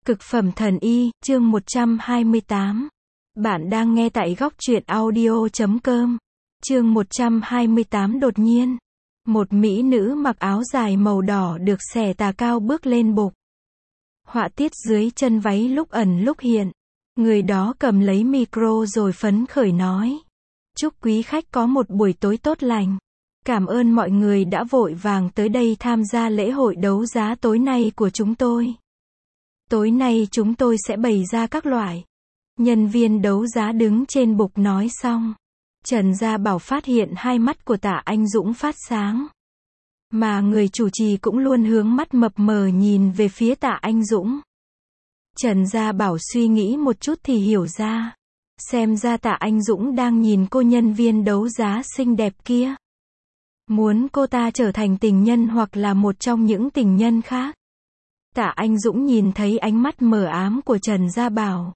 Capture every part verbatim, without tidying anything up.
Cực phẩm thần y, chương một trăm hai mươi tám. Bạn đang nghe tại góc truyện audio chấm com. Chương một trăm hai mươi tám. Đột nhiên, một mỹ nữ mặc áo dài màu đỏ được xẻ tà cao bước lên bục. Họa tiết dưới chân váy lúc ẩn lúc hiện. Người đó cầm lấy micro rồi phấn khởi nói: chúc quý khách có một buổi tối tốt lành. Cảm ơn mọi người đã vội vàng tới đây tham gia lễ hội đấu giá tối nay của chúng tôi. Tối nay chúng tôi sẽ bày ra các loại. Nhân viên đấu giá đứng trên bục nói xong, Trần Gia Bảo phát hiện hai mắt của Tạ Anh Dũng phát sáng. Mà người chủ trì cũng luôn hướng mắt mập mờ nhìn về phía Tạ Anh Dũng. Trần Gia Bảo suy nghĩ một chút thì hiểu ra. Xem ra Tạ Anh Dũng đang nhìn cô nhân viên đấu giá xinh đẹp kia. Muốn cô ta trở thành tình nhân hoặc là một trong những tình nhân khác. Tạ Anh Dũng nhìn thấy ánh mắt mờ ám của Trần Gia Bảo.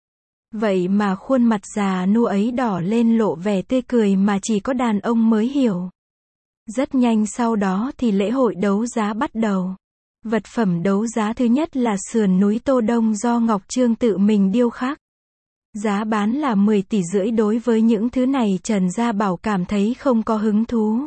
Vậy mà khuôn mặt già nua ấy đỏ lên lộ vẻ tươi cười mà chỉ có đàn ông mới hiểu. Rất nhanh sau đó thì lễ hội đấu giá bắt đầu. Vật phẩm đấu giá thứ nhất là sườn núi Tô Đông do Ngọc Trương tự mình điêu khắc. Giá bán là mười tỷ rưỡi. Đối với những thứ này Trần Gia Bảo cảm thấy không có hứng thú.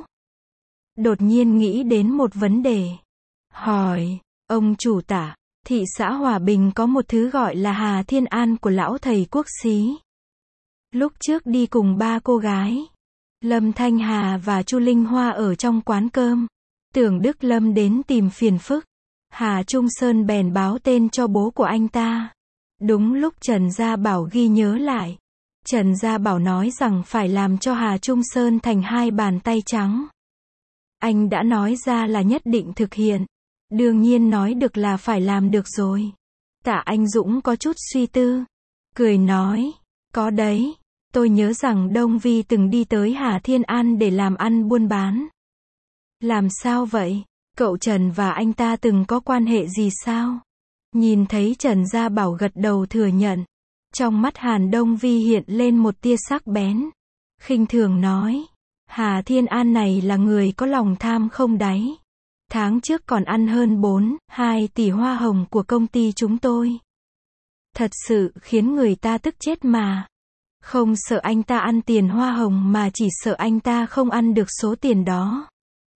Đột nhiên nghĩ đến một vấn đề. Hỏi: ông chủ Tạ, thị xã Hòa Bình có một thứ gọi là Hà Thiên An của lão thầy quốc xí. Lúc trước đi cùng ba cô gái, Lâm Thanh Hà và Chu Linh Hoa ở trong quán cơm. Tưởng Đức Lâm đến tìm phiền phức. Hà Trung Sơn bèn báo tên cho bố của anh ta. Đúng lúc Trần Gia Bảo ghi nhớ lại. Trần Gia Bảo nói rằng phải làm cho Hà Trung Sơn thành hai bàn tay trắng. Anh đã nói ra là nhất định thực hiện. Đương nhiên nói được là phải làm được rồi. Tạ Anh Dũng có chút suy tư. Cười nói: có đấy. Tôi nhớ rằng Đông Vi từng đi tới Hà Thiên An để làm ăn buôn bán. Làm sao vậy? Cậu Trần và anh ta từng có quan hệ gì sao? Nhìn thấy Trần Gia Bảo gật đầu thừa nhận. Trong mắt Hàn Đông Vi hiện lên một tia sắc bén. Khinh thường nói: Hà Thiên An này là người có lòng tham không đáy. Tháng trước còn ăn hơn bốn, hai tỷ hoa hồng của công ty chúng tôi. Thật sự khiến người ta tức chết mà. Không sợ anh ta ăn tiền hoa hồng mà chỉ sợ anh ta không ăn được số tiền đó.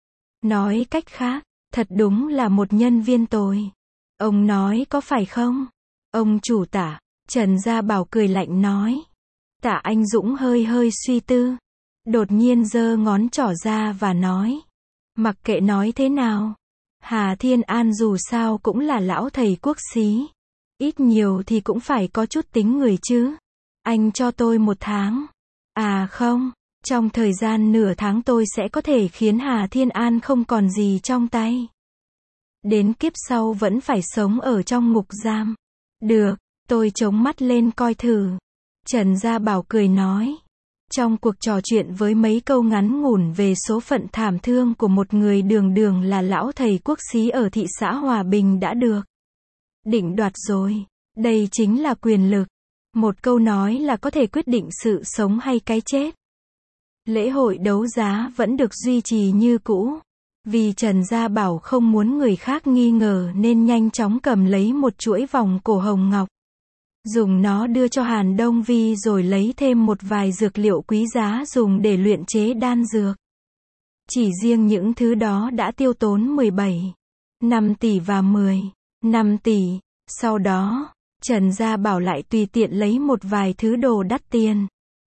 Nói cách khác, thật đúng là một nhân viên tồi. Ông nói có phải không? Ông chủ Tạ, Trần Gia Bảo cười lạnh nói. Tạ Anh Dũng hơi hơi suy tư. Đột nhiên giơ ngón trỏ ra và nói: mặc kệ nói thế nào, Hà Thiên An dù sao cũng là lão thầy quốc xí. Ít nhiều thì cũng phải có chút tính người chứ. Anh cho tôi một tháng. À không, trong thời gian nửa tháng tôi sẽ có thể khiến Hà Thiên An không còn gì trong tay. Đến kiếp sau vẫn phải sống ở trong ngục giam. Được, tôi chống mắt lên coi thử. Trần Gia Bảo cười nói. Trong cuộc trò chuyện với mấy câu ngắn ngủn về số phận thảm thương của một người đường đường là lão thầy quốc xí ở thị xã Hòa Bình đã được định đoạt rồi. Đây chính là quyền lực. Một câu nói là có thể quyết định sự sống hay cái chết. Lễ hội đấu giá vẫn được duy trì như cũ. Vì Trần Gia Bảo không muốn người khác nghi ngờ nên nhanh chóng cầm lấy một chuỗi vòng cổ hồng ngọc. Dùng nó đưa cho Hàn Đông Vi rồi lấy thêm một vài dược liệu quý giá dùng để luyện chế đan dược. Chỉ riêng những thứ đó đã tiêu tốn mười bảy, năm tỷ và mười, năm tỷ. Sau đó, Trần Gia Bảo lại tùy tiện lấy một vài thứ đồ đắt tiền.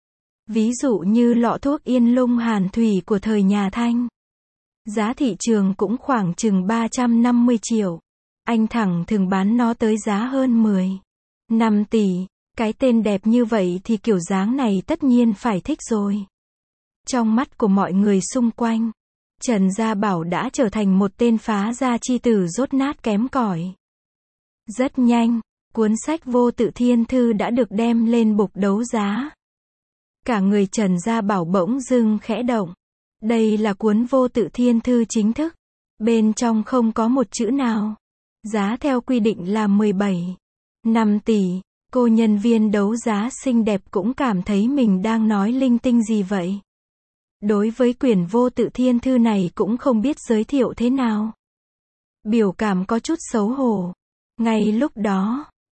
Ví dụ như lọ thuốc Yên Lung Hàn Thủy của thời nhà Thanh. Giá thị trường cũng khoảng chừng ba trăm năm mươi triệu. Anh thẳng thường bán nó tới giá hơn mười, năm tỷ. Cái tên đẹp như vậy thì kiểu dáng này tất nhiên phải thích rồi. Trong mắt của mọi người xung quanh, Trần Gia Bảo đã trở thành một tên phá gia chi tử dốt nát kém cỏi. Rất nhanh, cuốn sách Vô Tự Thiên Thư đã được đem lên bục đấu giá. Cả người Trần Gia Bảo bỗng dưng khẽ động. Đây là cuốn Vô Tự Thiên Thư chính thức. Bên trong không có một chữ nào. Giá theo quy định là mười bảy, năm tỷ. Cô nhân viên đấu giá xinh đẹp cũng cảm thấy mình đang nói linh tinh gì vậy. Đối với quyển Vô Tự Thiên Thư này cũng không biết giới thiệu thế nào. Biểu cảm có chút xấu hổ. Ngay lúc đó,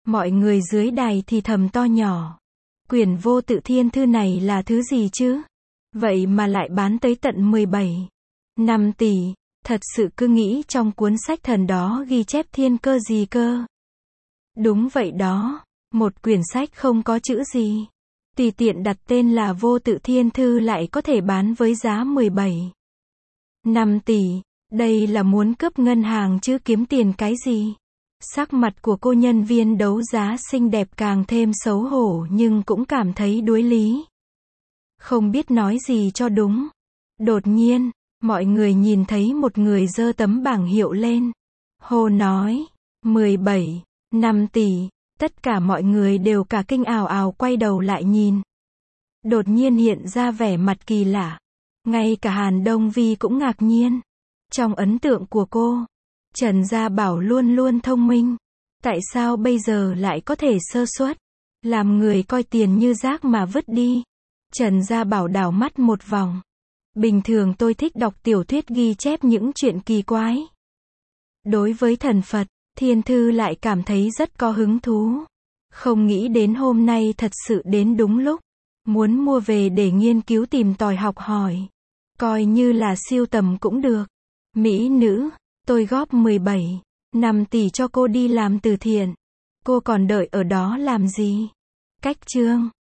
Mọi người dưới đài thì thầm to nhỏ. Quyển vô tự thiên thư này là thứ gì chứ? Vậy mà lại bán tới tận mười bảy, năm tỷ. Thật sự cứ nghĩ trong cuốn sách thần đó ghi chép thiên cơ gì cơ. Đúng vậy đó. Một quyển sách không có chữ gì. Tùy tiện đặt tên là vô tự thiên thư lại có thể bán với giá mười bảy, năm tỷ. Đây là muốn cướp ngân hàng chứ kiếm tiền cái gì? Sắc mặt của cô nhân viên đấu giá xinh đẹp càng thêm xấu hổ nhưng cũng cảm thấy đuối lý. Không biết nói gì cho đúng. Đột nhiên, mọi người nhìn thấy một người giơ tấm bảng hiệu lên. Hô nói, mười bảy, năm tỷ. Tất cả mọi người đều cả kinh ào ào quay đầu lại nhìn. Đột nhiên hiện ra vẻ mặt kỳ lạ. Ngay cả Hàn Đông Vi cũng ngạc nhiên. Trong ấn tượng của cô, Trần Gia Bảo luôn luôn thông minh. Tại sao bây giờ lại có thể sơ suất? Làm người coi tiền như rác mà vứt đi. Trần Gia Bảo đảo mắt một vòng. Bình thường tôi thích đọc tiểu thuyết ghi chép những chuyện kỳ quái. Đối với thần Phật, thiên thư lại cảm thấy rất có hứng thú. Không nghĩ đến hôm nay thật sự đến đúng lúc. Muốn mua về để nghiên cứu tìm tòi học hỏi. Coi như là sưu tầm cũng được. Mỹ nữ, tôi góp mười bảy, năm tỷ cho cô đi làm từ thiện. Cô còn đợi ở đó làm gì? Cách chương